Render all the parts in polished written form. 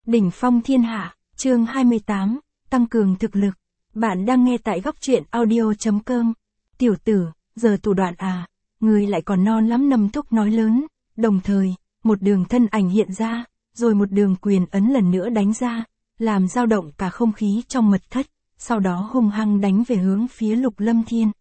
Đỉnh phong thiên hạ, chương 28, tăng cường thực lực. Bạn đang nghe tại góc truyện audio.com. Tiểu tử, giờ thủ đoạn à, ngươi lại còn non lắm, Nam Thúc nói lớn. Đồng thời, một đường thân ảnh hiện ra, rồi một đường quyền ấn lần nữa đánh ra, làm dao động cả không khí trong mật thất, sau đó hung hăng đánh về hướng phía Lục Lâm Thiên.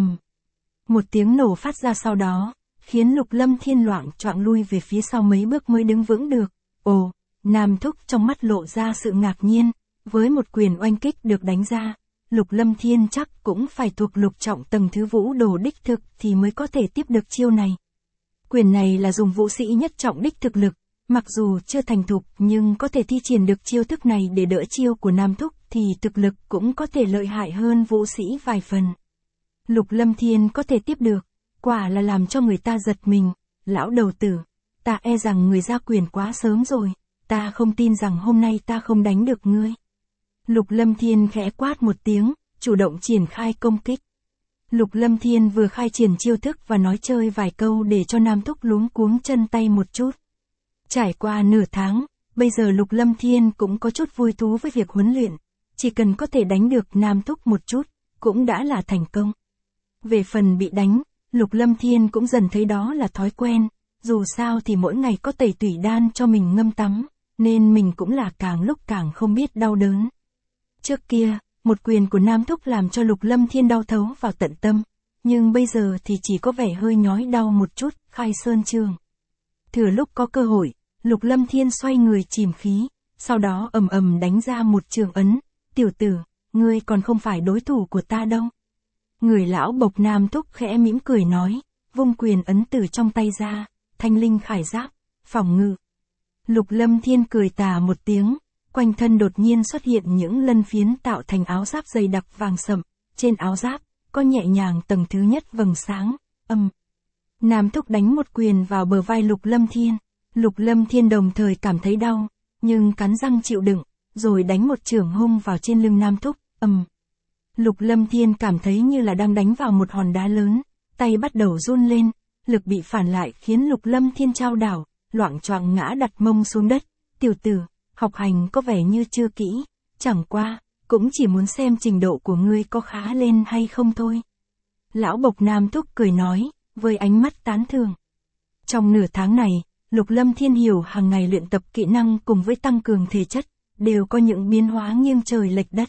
Một tiếng nổ phát ra sau đó, khiến Lục Lâm Thiên loạng choạng lui về phía sau mấy bước mới đứng vững được. Ồ, Nam Thúc trong mắt lộ ra sự ngạc nhiên, với một quyền oanh kích được đánh ra, Lục Lâm Thiên chắc cũng phải thuộc lục trọng tầng thứ vũ đồ đích thực thì mới có thể tiếp được chiêu này. Quyền này là dùng vũ sĩ nhất trọng đích thực lực, mặc dù chưa thành thục nhưng có thể thi triển được chiêu thức này để đỡ chiêu của Nam Thúc thì thực lực cũng có thể lợi hại hơn vũ sĩ vài phần. Lục Lâm Thiên có thể tiếp được, quả là làm cho người ta giật mình. Lão đầu tử, ta e rằng người ra quyền quá sớm rồi, ta không tin rằng hôm nay ta không đánh được ngươi. Lục Lâm Thiên khẽ quát một tiếng, chủ động triển khai công kích. Lục Lâm Thiên vừa khai triển chiêu thức và nói chơi vài câu để cho Nam Thúc luống cuống chân tay một chút. Trải qua nửa tháng, bây giờ Lục Lâm Thiên cũng có chút vui thú với việc huấn luyện, chỉ cần có thể đánh được Nam Thúc một chút, cũng đã là thành công. Về phần bị đánh, Lục Lâm Thiên cũng dần thấy đó là thói quen, dù sao thì mỗi ngày có tẩy tủy đan cho mình ngâm tắm, nên mình cũng là càng lúc càng không biết đau đớn. Trước kia, một quyền của Nam Thúc làm cho Lục Lâm Thiên đau thấu vào tận tâm, nhưng bây giờ thì chỉ có vẻ hơi nhói đau một chút, khai sơn trường. Thừa lúc có cơ hội, Lục Lâm Thiên xoay người chìm khí, sau đó ầm ầm đánh ra một trường ấn. Tiểu tử, ngươi còn không phải đối thủ của ta đâu. Người lão bộc Nam Thúc khẽ mỉm cười nói, vung quyền ấn từ trong tay ra, thanh linh khải giáp, phòng ngự. Lục Lâm Thiên cười tà một tiếng, quanh thân đột nhiên xuất hiện những lân phiến tạo thành áo giáp dày đặc vàng sậm, trên áo giáp, có nhẹ nhàng tầng thứ nhất vầng sáng, Nam Thúc đánh một quyền vào bờ vai Lục Lâm Thiên. Lục Lâm Thiên đồng thời cảm thấy đau, nhưng cắn răng chịu đựng, rồi đánh một chưởng hung vào trên lưng Nam Thúc, Lục Lâm Thiên cảm thấy như là đang đánh vào một hòn đá lớn, tay bắt đầu run lên, lực bị phản lại khiến Lục Lâm Thiên chao đảo, loạng choạng ngã đặt mông xuống đất. Tiểu tử, học hành có vẻ như chưa kỹ, chẳng qua, cũng chỉ muốn xem trình độ của ngươi có khá lên hay không thôi. Lão bộc Nam Thúc cười nói, với ánh mắt tán thưởng. Trong nửa tháng này, Lục Lâm Thiên hiểu hàng ngày luyện tập kỹ năng cùng với tăng cường thể chất, đều có những biến hóa nghiêng trời lệch đất.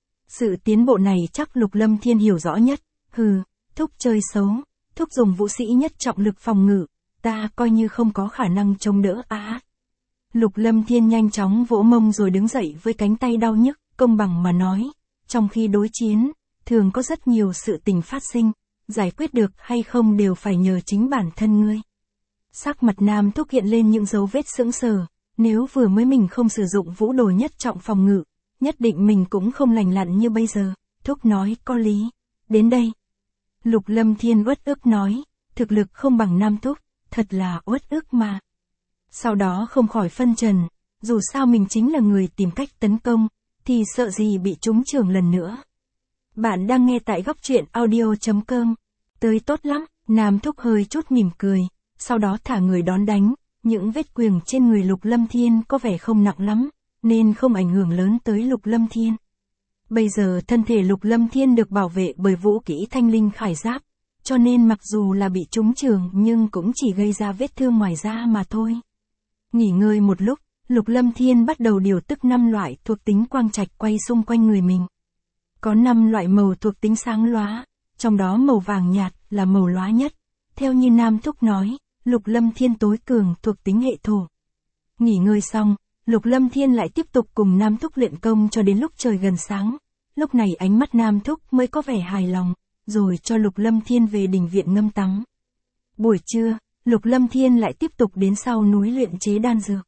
Sự tiến bộ này chắc Lục Lâm Thiên hiểu rõ nhất. Thúc chơi xấu, Thúc dùng vũ sĩ nhất trọng lực phòng ngự, ta coi như không có khả năng chống đỡ á. Lục Lâm Thiên nhanh chóng vỗ mông rồi đứng dậy với cánh tay đau nhức, công bằng mà nói, trong khi đối chiến, thường có rất nhiều sự tình phát sinh, giải quyết được hay không đều phải nhờ chính bản thân ngươi. Sắc mặt Nam Thúc hiện lên những dấu vết sững sờ, nếu vừa mới mình không sử dụng vũ đồ nhất trọng phòng ngự, nhất định mình cũng không lành lặn như bây giờ. Thúc nói có lý. Đến đây. Lục Lâm Thiên uất ức nói, thực lực không bằng Nam Thúc, thật là uất ức mà. Sau đó không khỏi phân trần, dù sao mình chính là người tìm cách tấn công, thì sợ gì bị trúng chưởng lần nữa. Bạn đang nghe tại góc truyện audio.com. Tới tốt lắm, Nam Thúc hơi chút mỉm cười, sau đó thả người đón đánh, những vết quyền trên người Lục Lâm Thiên có vẻ không nặng lắm, nên không ảnh hưởng lớn tới Lục Lâm Thiên. Bây giờ thân thể Lục Lâm Thiên được bảo vệ bởi vũ kỹ thanh linh khải giáp, cho nên mặc dù là bị trúng chưởng nhưng cũng chỉ gây ra vết thương ngoài da mà thôi. Nghỉ ngơi một lúc, Lục Lâm Thiên bắt đầu điều tức 5 loại thuộc tính quang trạch quay xung quanh người mình. Có 5 loại màu thuộc tính sáng lóa, trong đó màu vàng nhạt là màu lóa nhất. Theo như Nam Thúc nói, Lục Lâm Thiên tối cường thuộc tính hệ thổ. Nghỉ ngơi xong, Lục Lâm Thiên lại tiếp tục cùng Nam Thúc luyện công cho đến lúc trời gần sáng. Lúc này ánh mắt Nam Thúc mới có vẻ hài lòng, rồi cho Lục Lâm Thiên về đình viện ngâm tắm. Buổi trưa, Lục Lâm Thiên lại tiếp tục đến sau núi luyện chế đan dược.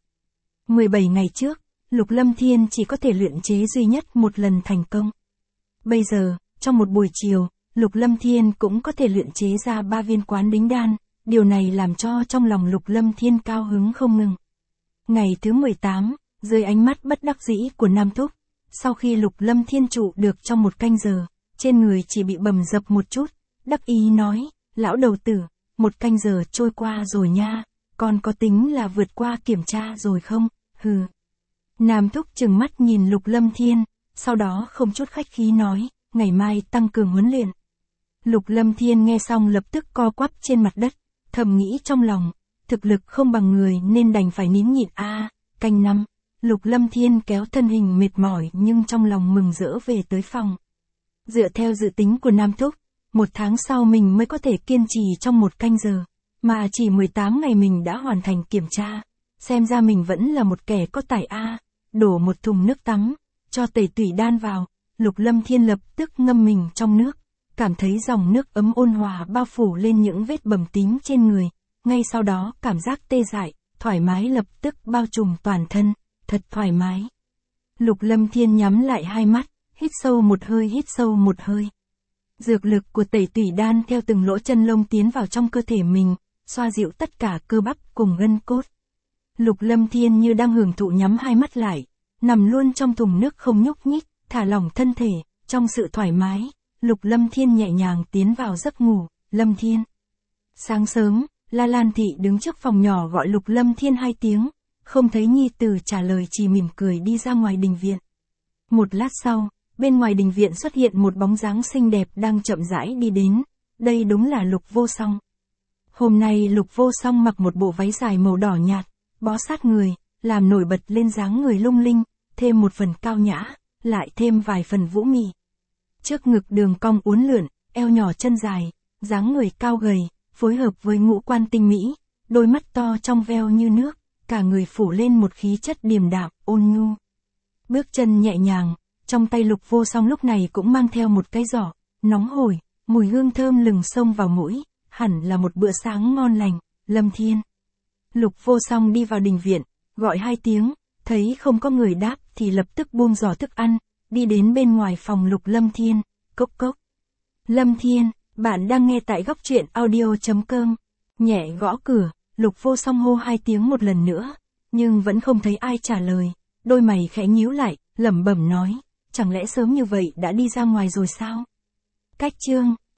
17 ngày trước, Lục Lâm Thiên chỉ có thể luyện chế duy nhất một lần thành công. Bây giờ, trong một buổi chiều, Lục Lâm Thiên cũng có thể luyện chế ra 3 viên quán đính đan, điều này làm cho trong lòng Lục Lâm Thiên cao hứng không ngừng. Ngày thứ 18, dưới ánh mắt bất đắc dĩ của Nam Thúc, sau khi Lục Lâm Thiên trụ được trong 1 canh giờ, trên người chỉ bị bầm dập một chút, đắc ý nói, lão đầu tử, 1 canh giờ trôi qua rồi nha, còn có tính là vượt qua kiểm tra rồi không? Nam Thúc trừng mắt nhìn Lục Lâm Thiên, sau đó không chút khách khí nói, ngày mai tăng cường huấn luyện. Lục Lâm Thiên nghe xong lập tức co quắp trên mặt đất, thầm nghĩ trong lòng, thực lực không bằng người nên đành phải nín nhịn canh năm. Lục Lâm Thiên kéo thân hình mệt mỏi nhưng trong lòng mừng rỡ về tới phòng. Dựa theo dự tính của Nam Thúc, 1 tháng sau mình mới có thể kiên trì trong 1 canh giờ, mà chỉ 18 ngày mình đã hoàn thành kiểm tra. Xem ra mình vẫn là một kẻ có tài đổ một thùng nước tắm, cho tẩy tủy đan vào, Lục Lâm Thiên lập tức ngâm mình trong nước, cảm thấy dòng nước ấm ôn hòa bao phủ lên những vết bầm tím trên người, ngay sau đó cảm giác tê dại, thoải mái lập tức bao trùm toàn thân, thật thoải mái. Lục Lâm Thiên nhắm lại hai mắt, hít sâu một hơi. Dược lực của tẩy tủy đan theo từng lỗ chân lông tiến vào trong cơ thể mình, xoa dịu tất cả cơ bắp cùng gân cốt. Lục Lâm Thiên như đang hưởng thụ nhắm hai mắt lại, nằm luôn trong thùng nước không nhúc nhích, thả lỏng thân thể, trong sự thoải mái, Lục Lâm Thiên nhẹ nhàng tiến vào giấc ngủ. Lâm Thiên. Sáng sớm, La Lan Thị đứng trước phòng nhỏ gọi Lục Lâm Thiên 2 tiếng, không thấy nhi tử trả lời chỉ mỉm cười đi ra ngoài đình viện. Một lát sau, bên ngoài đình viện xuất hiện một bóng dáng xinh đẹp đang chậm rãi đi đến, đây đúng là Lục Vô Song. Hôm nay Lục Vô Song mặc một bộ váy dài màu đỏ nhạt, bó sát người, làm nổi bật lên dáng người lung linh, thêm một phần cao nhã, lại thêm vài phần vũ mị. Trước ngực đường cong uốn lượn, eo nhỏ chân dài, dáng người cao gầy, phối hợp với ngũ quan tinh mỹ, đôi mắt to trong veo như nước, cả người phủ lên một khí chất điềm đạm, ôn nhu. Bước chân nhẹ nhàng, trong tay Lục Vô Song lúc này cũng mang theo một cái giỏ, nóng hổi, mùi hương thơm lừng xông vào mũi, hẳn là một bữa sáng ngon lành. Lâm Thiên. Lục Vô Song đi vào đình viện, gọi 2 tiếng, thấy không có người đáp thì lập tức buông giỏ thức ăn, đi đến bên ngoài phòng Lục Lâm Thiên, cốc cốc. Lâm Thiên, bạn đang nghe tại góc truyện audio.com. Nhẹ gõ cửa, Lục Vô Song hô 2 tiếng một lần nữa, nhưng vẫn không thấy ai trả lời, đôi mày khẽ nhíu lại, lẩm bẩm nói, chẳng lẽ sớm như vậy đã đi ra ngoài rồi sao? Cách chương